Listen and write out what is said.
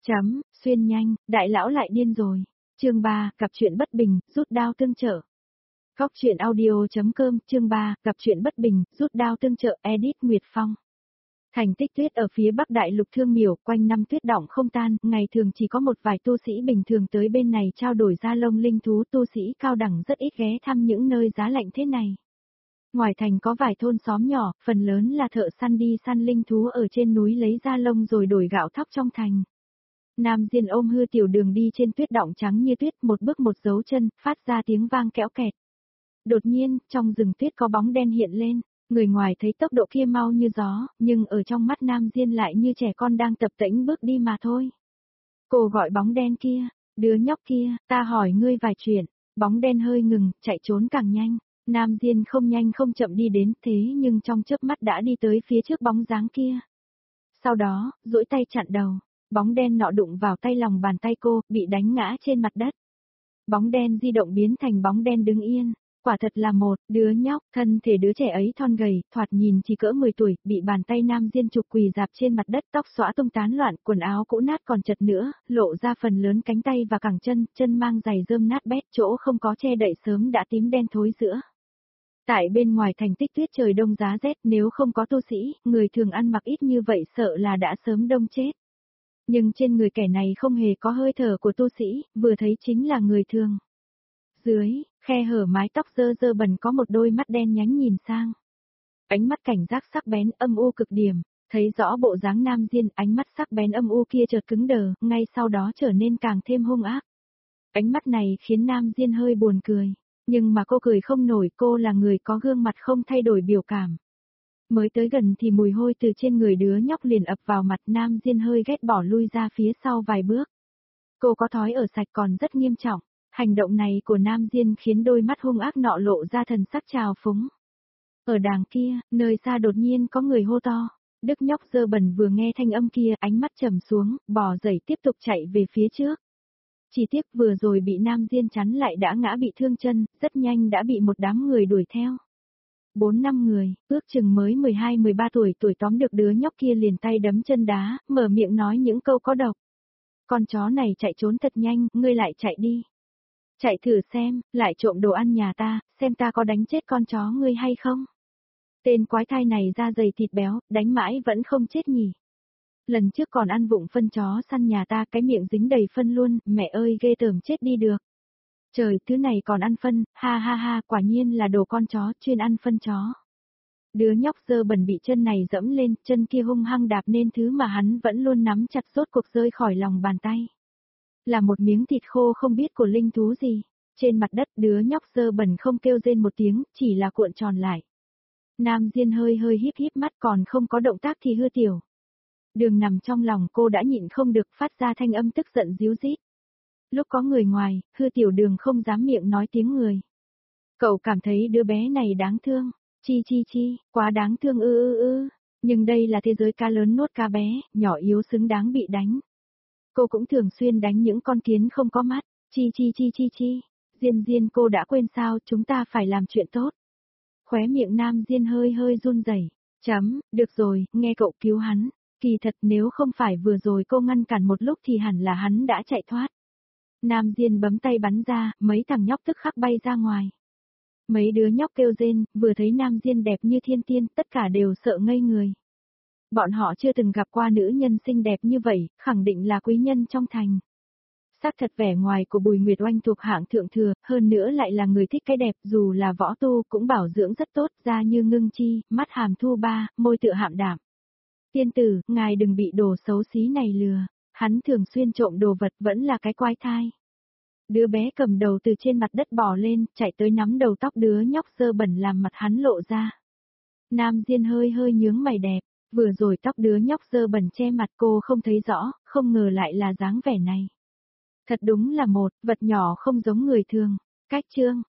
Xuyên nhanh, đại lão lại điên rồi. Chương 3, gặp chuyện bất bình, rút đao tương trợ. Góc truyện audio.com, chương 3, gặp chuyện bất bình, rút đao tương trợ, edit Nguyệt Phong. Thành Tích Tuyết ở phía Bắc Đại Lục Thương Miểu, quanh năm tuyết đọng không tan, ngày thường chỉ có một vài tu sĩ bình thường tới bên này trao đổi da lông linh thú, tu sĩ cao đẳng rất ít ghé thăm những nơi giá lạnh thế này. Ngoài thành có vài thôn xóm nhỏ, phần lớn là thợ săn đi săn linh thú ở trên núi lấy da lông rồi đổi gạo thóc trong thành. Nam Diên ôm Hư Tiểu Đường đi trên tuyết đọng trắng như tuyết, một bước một dấu chân, phát ra tiếng vang kẽo kẹt. Đột nhiên, trong rừng tuyết có bóng đen hiện lên, người ngoài thấy tốc độ kia mau như gió, nhưng ở trong mắt Nam Diên lại như trẻ con đang tập tễnh bước đi mà thôi. Cô gọi bóng đen kia, đứa nhóc kia, ta hỏi ngươi vài chuyện. Bóng đen hơi ngừng, chạy trốn càng nhanh. Nam Diên không nhanh không chậm đi đến, thế nhưng trong chớp mắt đã đi tới phía trước bóng dáng kia. Sau đó, duỗi tay chặn đầu, bóng đen nọ đụng vào tay lòng bàn tay cô, bị đánh ngã trên mặt đất. Bóng đen di động biến thành bóng đen đứng yên, quả thật là một đứa nhóc, thân thể đứa trẻ ấy thon gầy, thoạt nhìn chỉ cỡ 10 tuổi, bị bàn tay Nam Diên chụp quỳ dạp trên mặt đất, tóc xõa tung tán loạn, quần áo cũ nát còn chật nữa, lộ ra phần lớn cánh tay và cẳng chân, chân mang giày rơm nát bét, chỗ không có che đậy sớm đã tím đen thối rữa. Tại bên ngoài Thành Tích Tuyết trời đông giá rét, nếu không có tu sĩ, người thường ăn mặc ít như vậy sợ là đã sớm đông chết. Nhưng trên người kẻ này không hề có hơi thở của tu sĩ, vừa thấy chính là người thường. Dưới, khe hở mái tóc dơ dơ bẩn có một đôi mắt đen nhánh nhìn sang. Ánh mắt cảnh giác sắc bén âm u cực điểm, thấy rõ bộ dáng Nam Diên, ánh mắt sắc bén âm u kia chợt cứng đờ, ngay sau đó trở nên càng thêm hung ác. Ánh mắt này khiến Nam Diên hơi buồn cười. Nhưng mà cô cười không nổi, cô là người có gương mặt không thay đổi biểu cảm. Mới tới gần thì mùi hôi từ trên người đứa nhóc liền ập vào mặt, Nam Diên hơi ghét bỏ lui ra phía sau vài bước. Cô có thói ở sạch còn rất nghiêm trọng, hành động này của Nam Diên khiến đôi mắt hung ác nọ lộ ra thần sắc trào phúng. Ở đàng kia, nơi xa đột nhiên có người hô to. Đức nhóc dơ bẩn vừa nghe thanh âm kia, ánh mắt trầm xuống, bò dậy tiếp tục chạy về phía trước. Chỉ tiếc vừa rồi bị Nam Diên chắn lại đã ngã bị thương chân, rất nhanh đã bị một đám người đuổi theo. 4-5 người, ước chừng mới 12-13 tuổi, tóm được đứa nhóc kia liền tay đấm chân đá, mở miệng nói những câu có độc. Con chó này chạy trốn thật nhanh, ngươi lại chạy đi. Chạy thử xem, lại trộm đồ ăn nhà ta, xem ta có đánh chết con chó ngươi hay không. Tên quái thai này da dày thịt béo, đánh mãi vẫn không chết nhỉ. Lần trước còn ăn vụng phân chó săn nhà ta, cái miệng dính đầy phân luôn, mẹ ơi ghê tởm chết đi được. Trời, thứ này còn ăn phân, ha ha ha, quả nhiên là đồ con chó, chuyên ăn phân chó. Đứa nhóc dơ bẩn bị chân này dẫm lên, chân kia hung hăng đạp nên thứ mà hắn vẫn luôn nắm chặt rốt cuộc rơi khỏi lòng bàn tay. Là một miếng thịt khô không biết của linh thú gì. Trên mặt đất đứa nhóc dơ bẩn không kêu rên một tiếng, chỉ là cuộn tròn lại. Nam Diên hơi híp mắt còn không có động tác thì Hư Tiểu Đường nằm trong lòng cô đã nhịn không được phát ra thanh âm tức giận díu dít. Lúc có người ngoài, Hư Tiểu Đường không dám miệng nói tiếng người. Cậu cảm thấy đứa bé này đáng thương, chi, quá đáng thương ư. Nhưng đây là thế giới cá lớn nuốt cá bé, nhỏ yếu xứng đáng bị đánh. Cô cũng thường xuyên đánh những con kiến không có mắt, chi. Diên cô đã quên sao, chúng ta phải làm chuyện tốt. Khóe miệng Nam Diên hơi run rẩy. Được rồi, nghe cậu cứu hắn. Kỳ thật nếu không phải vừa rồi cô ngăn cản một lúc thì hẳn là hắn đã chạy thoát. Nam Diên bấm tay bắn ra, mấy thằng nhóc tức khắc bay ra ngoài. Mấy đứa nhóc kêu rên, vừa thấy Nam Diên đẹp như thiên tiên, tất cả đều sợ ngây người. Bọn họ chưa từng gặp qua nữ nhân xinh đẹp như vậy, khẳng định là quý nhân trong thành. Xác thật vẻ ngoài của Bùi Nguyệt Oanh thuộc hạng thượng thừa, hơn nữa lại là người thích cái đẹp, dù là võ tu cũng bảo dưỡng rất tốt, da như ngưng chi, mắt hàm thu ba, môi tựa hạm đạm. Tiên tử, ngài đừng bị đồ xấu xí này lừa, hắn thường xuyên trộm đồ vật vẫn là cái quái thai. Đứa bé cầm đầu từ trên mặt đất bò lên, chạy tới nắm đầu tóc đứa nhóc dơ bẩn làm mặt hắn lộ ra. Nam Diên hơi nhướng mày đẹp, vừa rồi tóc đứa nhóc dơ bẩn che mặt cô không thấy rõ, không ngờ lại là dáng vẻ này. Thật đúng là một vật nhỏ không giống người thường. Cách chương,